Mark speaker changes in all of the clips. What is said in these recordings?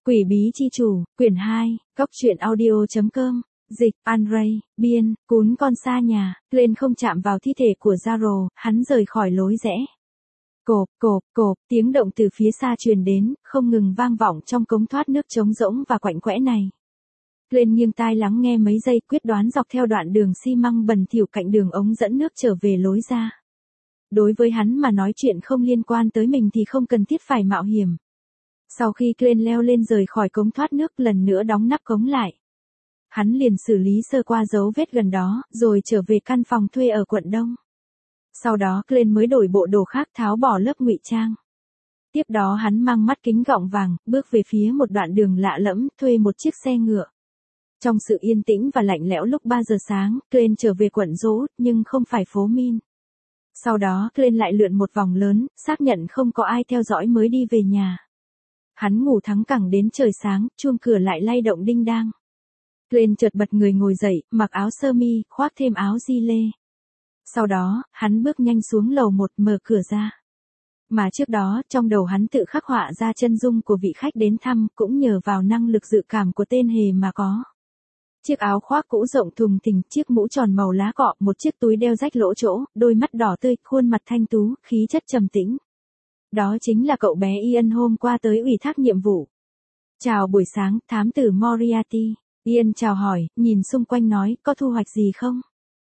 Speaker 1: Quỷ bí chi chủ, quyển 2, góc truyện audio.com, dịch, Andrei, biên, cún con xa nhà, lên không chạm vào thi thể của Zaro, hắn rời khỏi lối rẽ. Cộp, cộp, cộp, tiếng động từ phía xa truyền đến, không ngừng vang vọng trong cống thoát nước trống rỗng và quạnh quẽ này. Lên nghiêng tai lắng nghe mấy giây, quyết đoán dọc theo đoạn đường xi măng bẩn thỉu cạnh đường ống dẫn nước trở về lối ra. Đối với hắn mà nói chuyện không liên quan tới mình thì không cần thiết phải mạo hiểm. Sau khi Glenn leo lên rời khỏi cống thoát nước, lần nữa đóng nắp cống lại. Hắn liền xử lý sơ qua dấu vết gần đó, rồi trở về căn phòng thuê ở quận Đông. Sau đó Glenn mới đổi bộ đồ khác, tháo bỏ lớp ngụy trang. Tiếp đó hắn mang mắt kính gọng vàng, bước về phía một đoạn đường lạ lẫm, thuê một chiếc xe ngựa. Trong sự yên tĩnh và lạnh lẽo lúc 3 giờ sáng, Glenn trở về quận Dỗ, nhưng không phải phố Min. Sau đó Glenn lại lượn một vòng lớn, xác nhận không có ai theo dõi mới đi về nhà. Hắn ngủ thắng cẳng đến trời sáng, chuông cửa lại lay động đinh đang. Glenn chợt bật người ngồi dậy, mặc áo sơ mi, khoác thêm áo gi lê. Sau đó, hắn bước nhanh xuống lầu 1, mở cửa ra. Mà trước đó, trong đầu hắn tự khắc họa ra chân dung của vị khách đến thăm, cũng nhờ vào năng lực dự cảm của tên hề mà có. Chiếc áo khoác cũ rộng thùng thình, chiếc mũ tròn màu lá cọ, một chiếc túi đeo rách lỗ chỗ, đôi mắt đỏ tươi, khuôn mặt thanh tú, khí chất trầm tĩnh. Đó chính là cậu bé Ian hôm qua tới ủy thác nhiệm vụ. Chào buổi sáng, thám tử Moriarty. Ian chào hỏi, nhìn xung quanh nói, có thu hoạch gì không?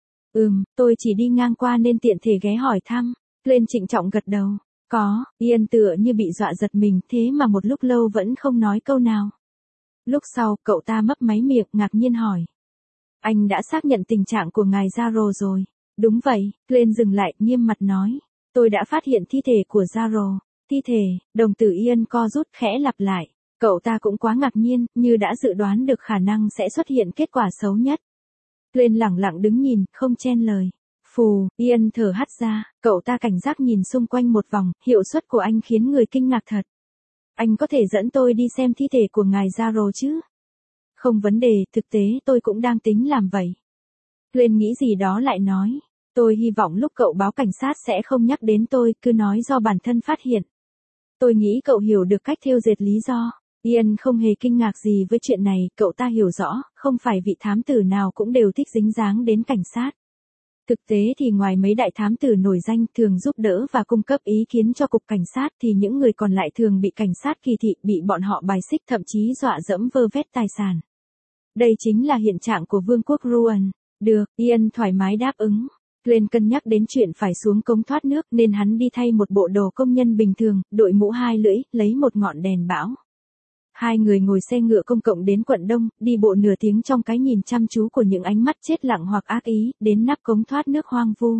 Speaker 1: Tôi chỉ đi ngang qua nên tiện thể ghé hỏi thăm. Glenn trịnh trọng gật đầu. Có, Ian tựa như bị dọa giật mình, thế mà một lúc lâu vẫn không nói câu nào. Lúc sau, cậu ta mấp máy miệng, ngạc nhiên hỏi. Anh đã xác nhận tình trạng của ngài Zaro rồi. Đúng vậy, Glenn dừng lại, nghiêm mặt nói. Tôi đã phát hiện thi thể của Zaro. Thi thể, đồng tử Ian co rút khẽ lặp lại. Cậu ta cũng quá ngạc nhiên, như đã dự đoán được khả năng sẽ xuất hiện kết quả xấu nhất. Glenn lẳng lặng đứng nhìn, không chen lời. Phù, Ian thở hắt ra, cậu ta cảnh giác nhìn xung quanh một vòng, hiệu suất của anh khiến người kinh ngạc thật. Anh có thể dẫn tôi đi xem thi thể của ngài Zaro chứ? Không vấn đề, thực tế tôi cũng đang tính làm vậy. Glenn nghĩ gì đó lại nói. Tôi hy vọng lúc cậu báo cảnh sát sẽ không nhắc đến tôi, cứ nói do bản thân phát hiện. Tôi nghĩ cậu hiểu được cách thêu dệt lý do. Ian không hề kinh ngạc gì với chuyện này, cậu ta hiểu rõ, không phải vị thám tử nào cũng đều thích dính dáng đến cảnh sát. Thực tế thì ngoài mấy đại thám tử nổi danh thường giúp đỡ và cung cấp ý kiến cho cục cảnh sát thì những người còn lại thường bị cảnh sát kỳ thị, bị bọn họ bài xích, thậm chí dọa dẫm vơ vét tài sản. Đây chính là hiện trạng của vương quốc Ruan. Được, Ian thoải mái đáp ứng. Glenn cân nhắc đến chuyện phải xuống cống thoát nước nên hắn đi thay một bộ đồ công nhân bình thường, đội mũ 2 lưỡi, lấy một ngọn đèn bão. Hai người ngồi xe ngựa công cộng đến quận Đông, đi bộ nửa tiếng trong cái nhìn chăm chú của những ánh mắt chết lặng hoặc ác ý, đến nắp cống thoát nước hoang vu.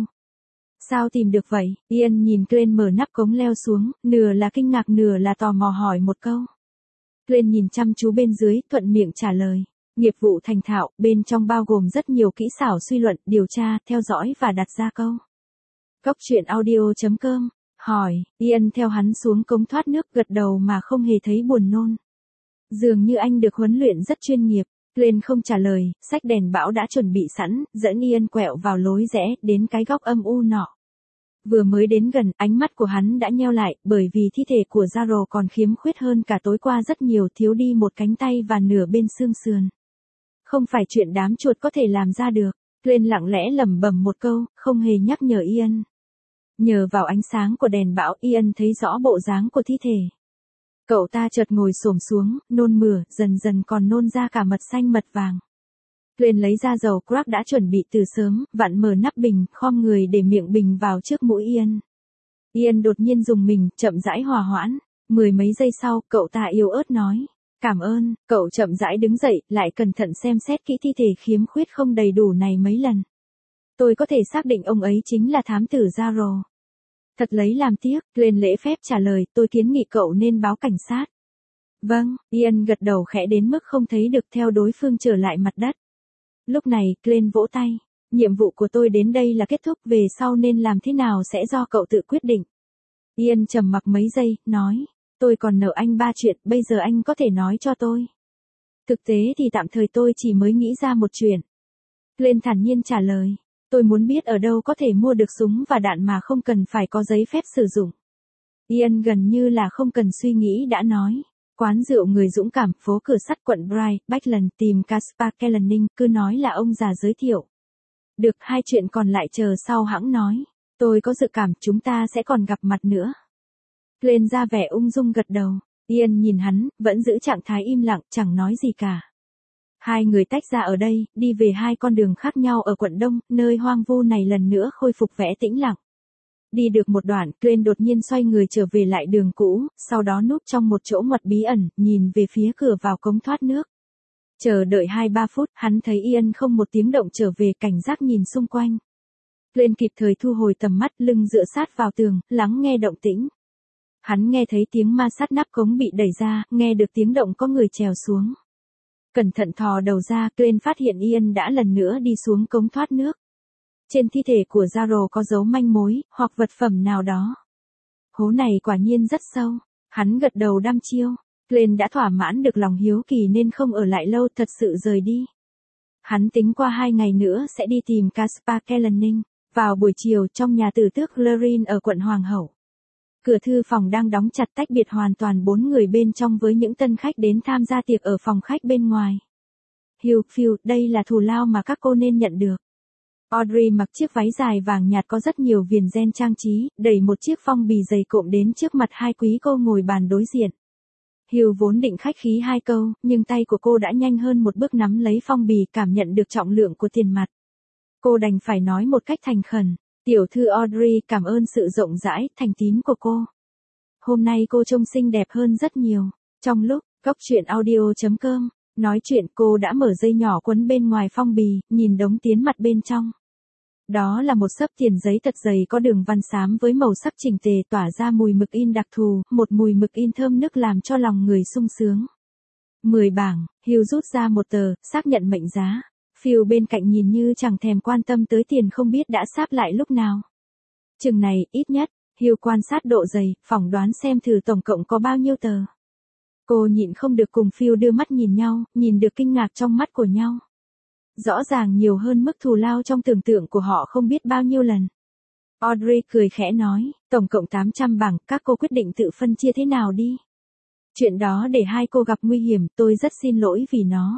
Speaker 1: Sao tìm được vậy? Ian nhìn Glenn mở nắp cống leo xuống, nửa là kinh ngạc nửa là tò mò hỏi một câu. Glenn nhìn chăm chú bên dưới, thuận miệng trả lời. Nghiệp vụ thành thạo, bên trong bao gồm rất nhiều kỹ xảo suy luận, điều tra, theo dõi và đặt ra câu. Góc truyện audio.com, hỏi, Ian theo hắn xuống cống thoát nước, gật đầu mà không hề thấy buồn nôn. Dường như anh được huấn luyện rất chuyên nghiệp. Glenn không trả lời, xách đèn bão đã chuẩn bị sẵn, dẫn Ian quẹo vào lối rẽ, đến cái góc âm u nọ. Vừa mới đến gần, ánh mắt của hắn đã nheo lại, bởi vì thi thể của Zaro còn khiếm khuyết hơn cả tối qua rất nhiều, thiếu đi một cánh tay và nửa bên xương sườn. Không phải chuyện đám chuột có thể làm ra được. Glenn lặng lẽ lẩm bẩm một câu, không hề nhắc nhở Ian. Nhờ vào ánh sáng của đèn bão, Ian thấy rõ bộ dáng của thi thể. Cậu ta chợt ngồi xổm xuống, nôn mửa, dần dần còn nôn ra cả mật xanh mật vàng. Glenn lấy ra dầu crack đã chuẩn bị từ sớm, vặn mở nắp bình, khom người để miệng bình vào trước mũi Ian. Ian đột nhiên rùng mình, chậm rãi hòa hoãn. 10 mấy giây sau, cậu ta yếu ớt nói. Cảm ơn, cậu chậm rãi đứng dậy, lại cẩn thận xem xét kỹ thi thể khiếm khuyết không đầy đủ này mấy lần. Tôi có thể xác định ông ấy chính là thám tử Zaro. Thật lấy làm tiếc, Glenn lễ phép trả lời, tôi kiến nghị cậu nên báo cảnh sát. Vâng, Ian gật đầu khẽ đến mức không thấy được theo đối phương trở lại mặt đất. Lúc này, Glenn vỗ tay. Nhiệm vụ của tôi đến đây là kết thúc, về sau nên làm thế nào sẽ do cậu tự quyết định. Ian trầm mặc mấy giây, nói. Tôi còn nợ anh 3 chuyện, bây giờ anh có thể nói cho tôi. Thực tế thì tạm thời tôi chỉ mới nghĩ ra một chuyện. Glenn thản nhiên trả lời. Tôi muốn biết ở đâu có thể mua được súng và đạn mà không cần phải có giấy phép sử dụng. Ian gần như là không cần suy nghĩ đã nói. Quán rượu người dũng cảm, phố Cửa Sắt, quận Bright, Backlund, tìm Caspar Kellerning, cứ nói là ông già giới thiệu. Được, hai chuyện còn lại chờ sau hãng nói. Tôi có dự cảm chúng ta sẽ còn gặp mặt nữa. Glenn ra vẻ ung dung gật đầu. Ian nhìn hắn, vẫn giữ trạng thái im lặng, chẳng nói gì cả. Hai người tách ra ở đây, đi về hai con đường khác nhau ở quận Đông, nơi hoang vu này lần nữa khôi phục vẻ tĩnh lặng. Đi được một đoạn, Glenn đột nhiên xoay người trở về lại đường cũ, sau đó núp trong một chỗ ngoặt bí ẩn, nhìn về phía cửa vào cống thoát nước. Chờ đợi 2-3 phút, hắn thấy Ian không một tiếng động trở về, cảnh giác nhìn xung quanh. Glenn kịp thời thu hồi tầm mắt, lưng dựa sát vào tường, lắng nghe động tĩnh. Hắn nghe thấy tiếng ma sát nắp cống bị đẩy ra, nghe được tiếng động có người trèo xuống. Cẩn thận thò đầu ra, Glenn phát hiện Ian đã lần nữa đi xuống cống thoát nước. Trên thi thể của Zaro có dấu manh mối, hoặc vật phẩm nào đó. Hố này quả nhiên rất sâu. Hắn gật đầu đăm chiêu. Glenn đã thỏa mãn được lòng hiếu kỳ nên không ở lại lâu, thật sự rời đi. Hắn tính qua 2 ngày nữa sẽ đi tìm Caspar Kellerning. Vào buổi chiều trong nhà tử tước Lorraine ở quận Hoàng Hậu. Cửa thư phòng đang đóng chặt, tách biệt hoàn toàn 4 người bên trong với những tân khách đến tham gia tiệc ở phòng khách bên ngoài. Phil, đây là thù lao mà các cô nên nhận được. Audrey mặc chiếc váy dài vàng nhạt có rất nhiều viền ren trang trí, đẩy một chiếc phong bì dày cộm đến trước mặt hai quý cô ngồi bàn đối diện. Hill vốn định khách khí 2 câu, nhưng tay của cô đã nhanh hơn một bước nắm lấy phong bì, cảm nhận được trọng lượng của tiền mặt. Cô đành phải nói một cách thành khẩn. Tiểu thư Audrey, cảm ơn sự rộng rãi, thành tín của cô. Hôm nay cô trông xinh đẹp hơn rất nhiều. Trong lúc, goctruyện.audio.com, nói chuyện, cô đã mở dây nhỏ quấn bên ngoài phong bì, nhìn đống tiền mặt bên trong. Đó là một xấp tiền giấy thật dày có đường văn xám với màu sắc chỉnh tề, tỏa ra mùi mực in đặc thù, một mùi mực in thơm nức làm cho lòng người sung sướng. 10 bảng, Hill rút ra một tờ, xác nhận mệnh giá. Phil bên cạnh nhìn như chẳng thèm quan tâm tới tiền, không biết đã sáp lại lúc nào. Chừng này, ít nhất, Hill quan sát độ dày, phỏng đoán xem thử tổng cộng có bao nhiêu tờ. Cô nhịn không được cùng Phil đưa mắt nhìn nhau, nhìn được kinh ngạc trong mắt của nhau. Rõ ràng nhiều hơn mức thù lao trong tưởng tượng của họ không biết bao nhiêu lần. Audrey cười khẽ nói, tổng cộng 800 bảng, các cô quyết định tự phân chia thế nào đi. Chuyện đó để hai cô gặp nguy hiểm, tôi rất xin lỗi vì nó.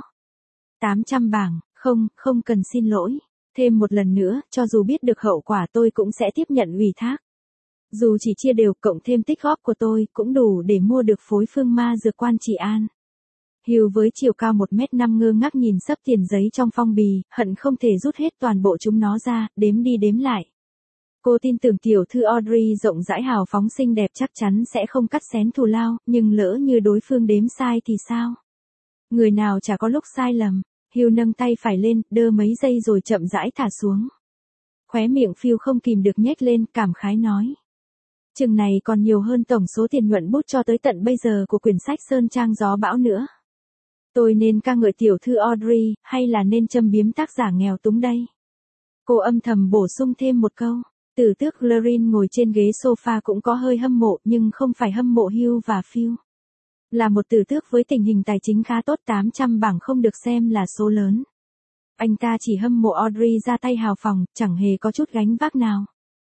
Speaker 1: 800 bảng, không cần xin lỗi. Thêm một lần nữa, cho dù biết được hậu quả tôi cũng sẽ tiếp nhận ủy thác. Dù chỉ chia đều, cộng thêm tích góp của tôi, cũng đủ để mua được phối phương ma dược quan trị an. Hill với chiều cao 1m5 ngơ ngác nhìn xấp tiền giấy trong phong bì, hận không thể rút hết toàn bộ chúng nó ra, đếm đi đếm lại. Cô tin tưởng tiểu thư Audrey rộng rãi hào phóng xinh đẹp chắc chắn sẽ không cắt xén thù lao, nhưng lỡ như đối phương đếm sai thì sao? Người nào chả có lúc sai lầm. Hill nâng tay phải lên, đơ mấy giây rồi chậm rãi thả xuống. Khóe miệng Phil không kìm được nhếch lên, cảm khái nói. Chừng này còn nhiều hơn tổng số tiền nhuận bút cho tới tận bây giờ của quyển sách Sơn Trang Gió Bão nữa. Tôi nên ca ngợi tiểu thư Audrey, hay là nên châm biếm tác giả nghèo túng đây? Cô âm thầm bổ sung thêm một câu. Tử tước Lorraine ngồi trên ghế sofa cũng có hơi hâm mộ, nhưng không phải hâm mộ Hill và Phil. Là một tử tước với tình hình tài chính khá tốt, 800 bảng không được xem là số lớn. Anh ta chỉ hâm mộ Audrey ra tay hào phóng, chẳng hề có chút gánh vác nào.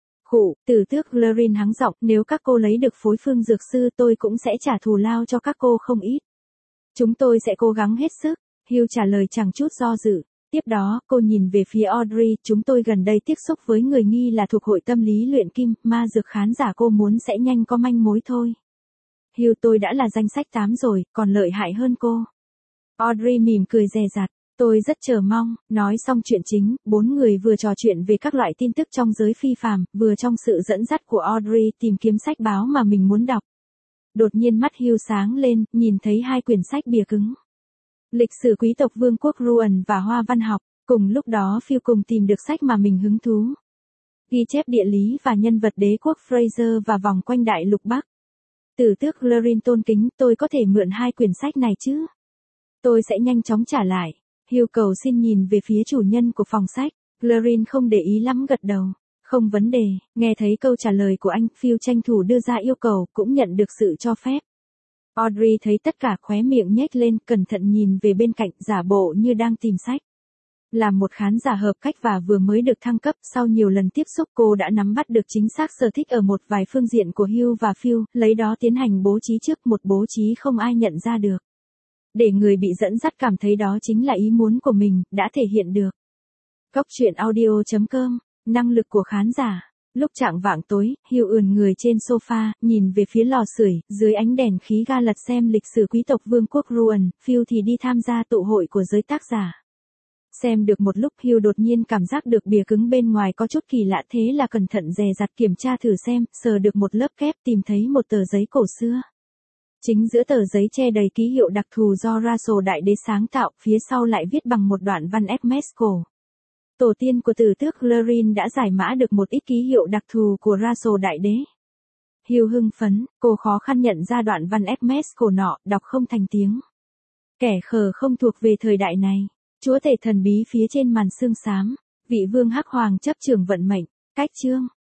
Speaker 1: Tử tước Lorraine hắng giọng, nếu các cô lấy được phối phương dược sư tôi cũng sẽ trả thù lao cho các cô không ít. Chúng tôi sẽ cố gắng hết sức, Hill trả lời chẳng chút do dự. Tiếp đó, cô nhìn về phía Audrey, chúng tôi gần đây tiếp xúc với người nghi là thuộc hội tâm lý luyện kim, ma dược khán giả cô muốn sẽ nhanh có manh mối thôi. Hill, tôi đã là danh sách 8 rồi, còn lợi hại hơn cô. Audrey mỉm cười dè dặt, tôi rất chờ mong. Nói xong chuyện chính, 4 người vừa trò chuyện về các loại tin tức trong giới phi phàm, vừa trong sự dẫn dắt của Audrey tìm kiếm sách báo mà mình muốn đọc. Đột nhiên mắt Hill sáng lên, nhìn thấy 2 quyển sách bìa cứng. Lịch sử quý tộc vương quốc Rouen và hoa văn học. Cùng lúc đó Phil cùng tìm được sách mà mình hứng thú. Ghi chép địa lý và nhân vật đế quốc Fraser và vòng quanh đại lục Bắc. Tử tước Lorraine tôn kính, tôi có thể mượn 2 quyển sách này chứ? Tôi sẽ nhanh chóng trả lại. Hill cầu xin nhìn về phía chủ nhân của phòng sách. Lorraine không để ý lắm gật đầu. Không vấn đề, nghe thấy câu trả lời của anh, Phil tranh thủ đưa ra yêu cầu, cũng nhận được sự cho phép. Audrey thấy tất cả khóe miệng nhếch lên, cẩn thận nhìn về bên cạnh, giả bộ như đang tìm sách. Là một khán giả hợp cách và vừa mới được thăng cấp, sau nhiều lần tiếp xúc cô đã nắm bắt được chính xác sở thích ở một vài phương diện của Hugh và Phil, lấy đó tiến hành bố trí trước một bố trí không ai nhận ra được. Để người bị dẫn dắt cảm thấy đó chính là ý muốn của mình, đã thể hiện được. Cốc truyện audio.com, năng lực của khán giả. Lúc chạng vạng tối, Hugh ườn người trên sofa, nhìn về phía lò sưởi, dưới ánh đèn khí ga lật xem lịch sử quý tộc vương quốc Rouen, Phil thì đi tham gia tụ hội của giới tác giả. Xem được một lúc Hugh đột nhiên cảm giác được bìa cứng bên ngoài có chút kỳ lạ, thế là cẩn thận dè dặt kiểm tra thử xem, sờ được một lớp kép, tìm thấy một tờ giấy cổ xưa. Chính giữa tờ giấy che đầy ký hiệu đặc thù do Russell Đại Đế sáng tạo, phía sau lại viết bằng một đoạn văn Hermes cổ. Tổ tiên của tử tước Glorine đã giải mã được một ít ký hiệu đặc thù của Russell Đại Đế. Hugh hưng phấn, cô khó khăn nhận ra đoạn văn Hermes cổ nọ, đọc không thành tiếng. Kẻ khờ không thuộc về thời đại này. Chúa tể thần bí phía trên màn xương xám. Vị vương hắc hoàng chấp trường vận mệnh. Cách chương.